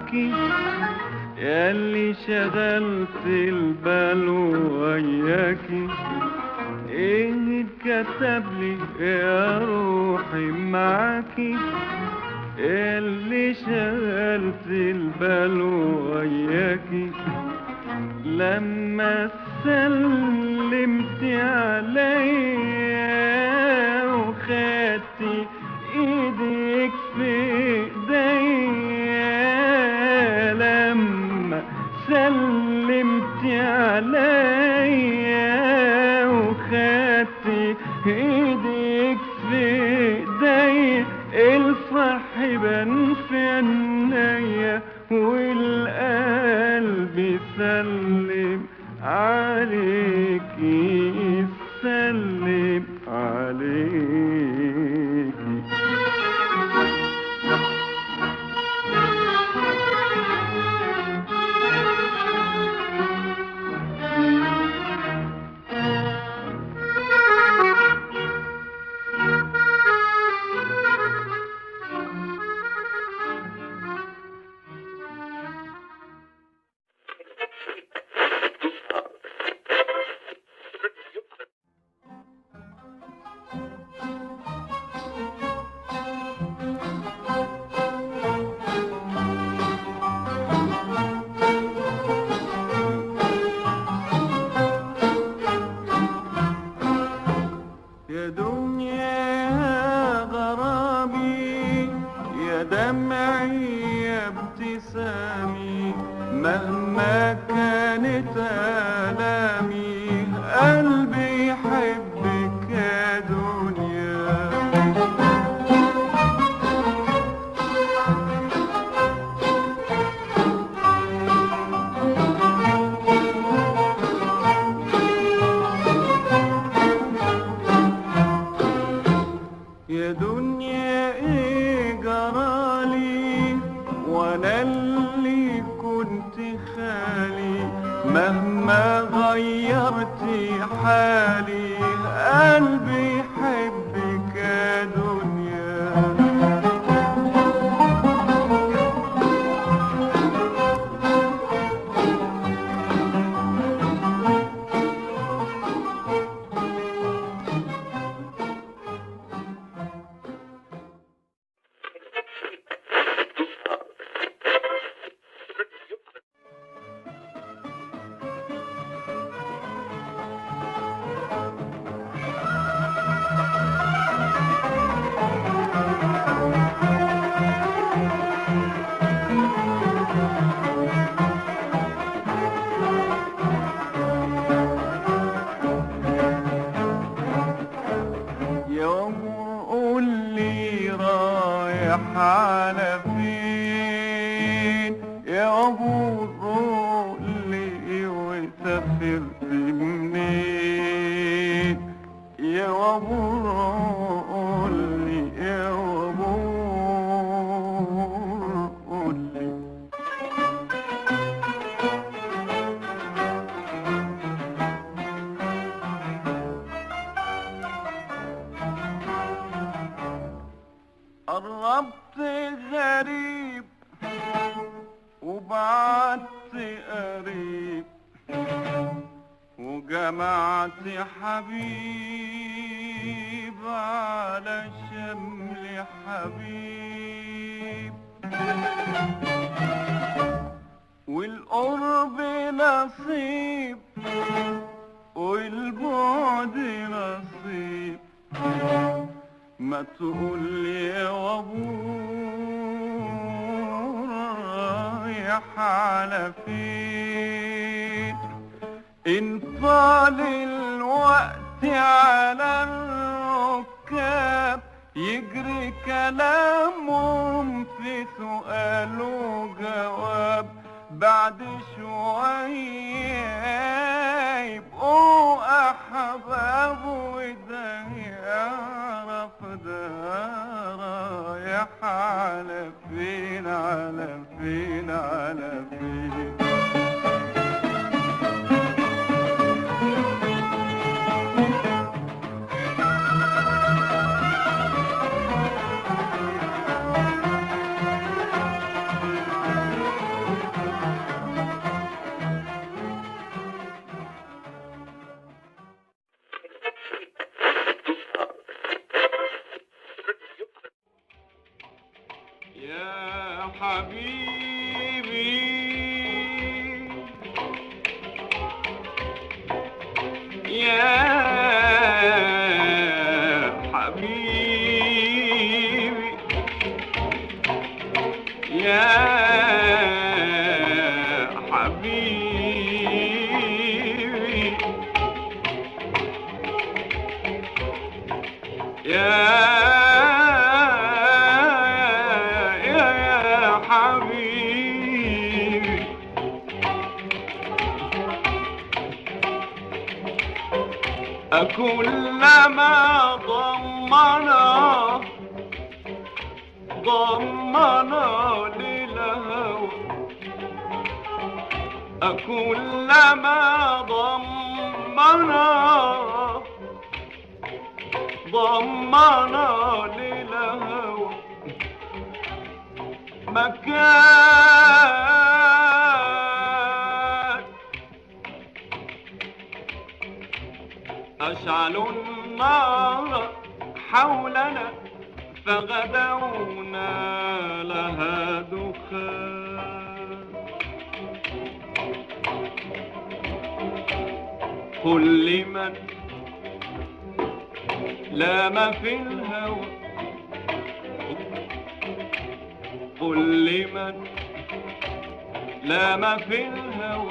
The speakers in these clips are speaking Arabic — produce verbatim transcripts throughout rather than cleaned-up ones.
معاكي، ياللي شغلت البال وياكي. ايه كتبلي يا روحي معاكي، اللي شغلت البال وياكي. لما سلمت عليا وخدتي ايدك في ايديا، لما سلمت عليا وخدتي ايدك في ايديا، الفرح بان في عينيا والقلب سلم عليكي، سلم عليكي. يا دنيا غرامي، يا دمعي يا ابتسامي، مهما كانت آلامي قلبي يحبك يا دنيا. يا دنيا ايه جرالي وانا اللي كنت خالي، مهما غيرتي حالي قلبي يحبك يا دنيا. على فين يا ابو الرولي وسافرت منين يا ابو الرولي يا ابو الرولي. قربت غريب وبعدت قريب وجمعت حبيب على شمل حبيب، والقرب نصيب والبعد نصيب، ما تقول يا وابور رايح على فين، ان طال الوقت على الركاب يجري كلامهم في سؤال وجواب، بعد شوية يبقوا أحباب وده يعرف ده رايح على فين على فين على فين. حبيبي يا يا يا حبيبي كلما ضمنا ضمنا للهوى كلما ضمنا ضمنا للهوى مكان أشعلوا النار حولنا فغدونا لها دخان قل لمن لام في الهوى قل لمن لام في الهوى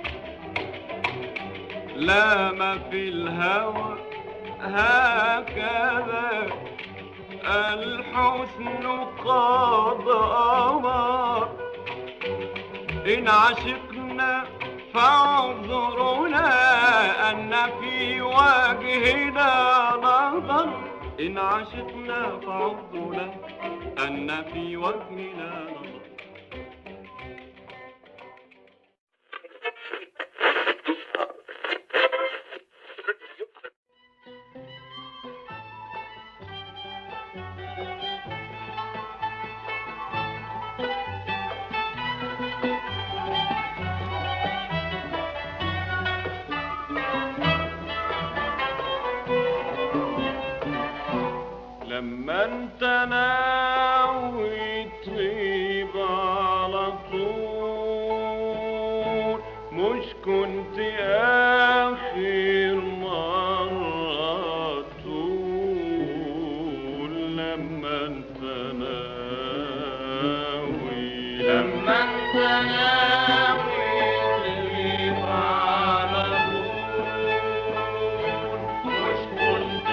لام في الهوى هكذا الحسن قد أمر إن عشقنا فاعذرنا أن في وجهنا نظر إن عشقنا فاعذرنا أن في وجهنا نظر لما انت ناوي تغيب على طول مش كنت آخر مرة تقول لما انت ناوي لما انت ناوي تغيب على طول مش كنت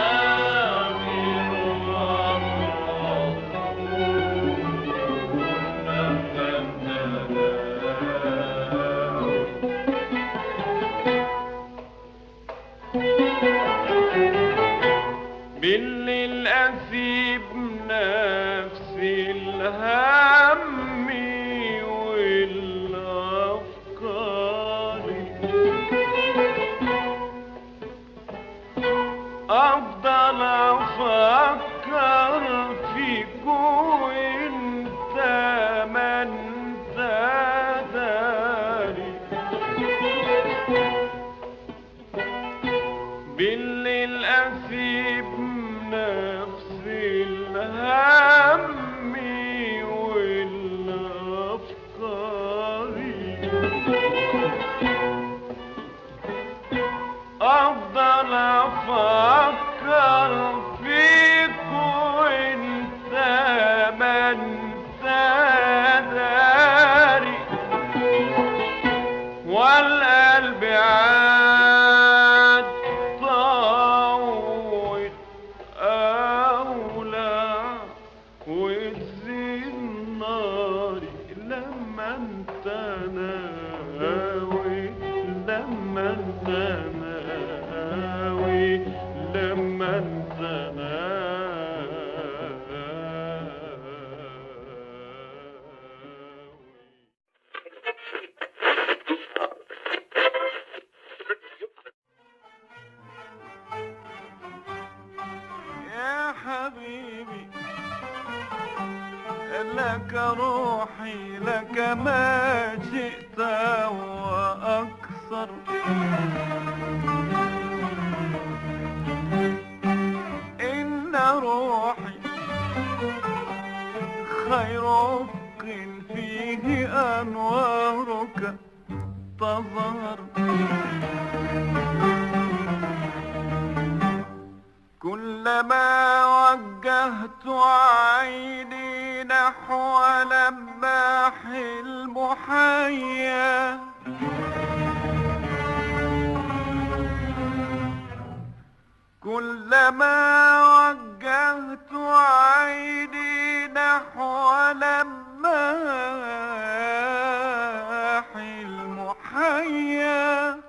بالليل أسيب نفسي الهم والأفكار أفضل أفكر فيك وإنت ما انت داري بالليل أسيب نفسي الهم والأفكار أفضل أفكر فيك وإنت ما انت داري والقلب عاد طاوت أولى وتزيد ناري لما انت ناوي لما انت ناوي لما انت يا حبيبي لك روحي لك ما شئت وأكثر إن روحي خير رفق فيه أنوارك تظهر كلما وجهت عيني نحو لماح المحيا كلما وجهت عيني نحو لماح المحيا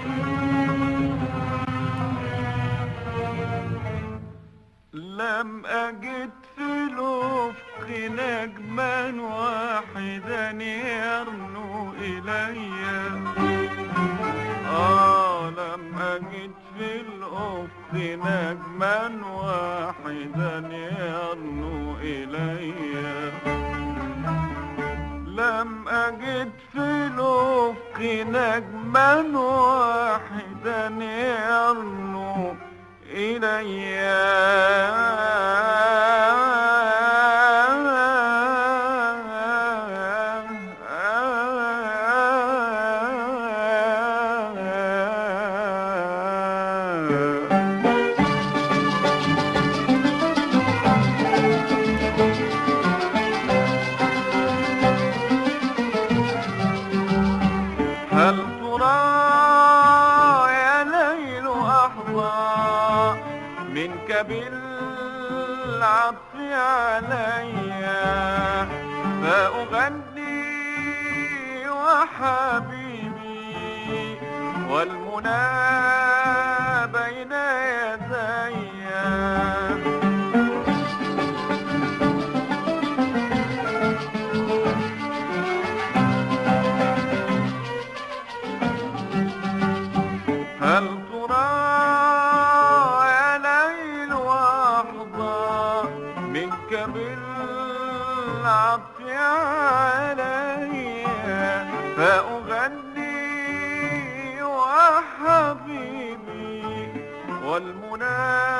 لم أجد في الأفق نجما واحدا يرنو إلي آه لم أجد في الأفق نجما واحدا يرنو إلي لم أجد في الأفق نجما واحدا يرنو إلي هل ترى يا ليل أحظى منك بالعطف علي فأغني وحبيبي والمنى بين يدي هل ترى يا ليل أحظى منك بالعطف علي فأغني وحبيبي والمنى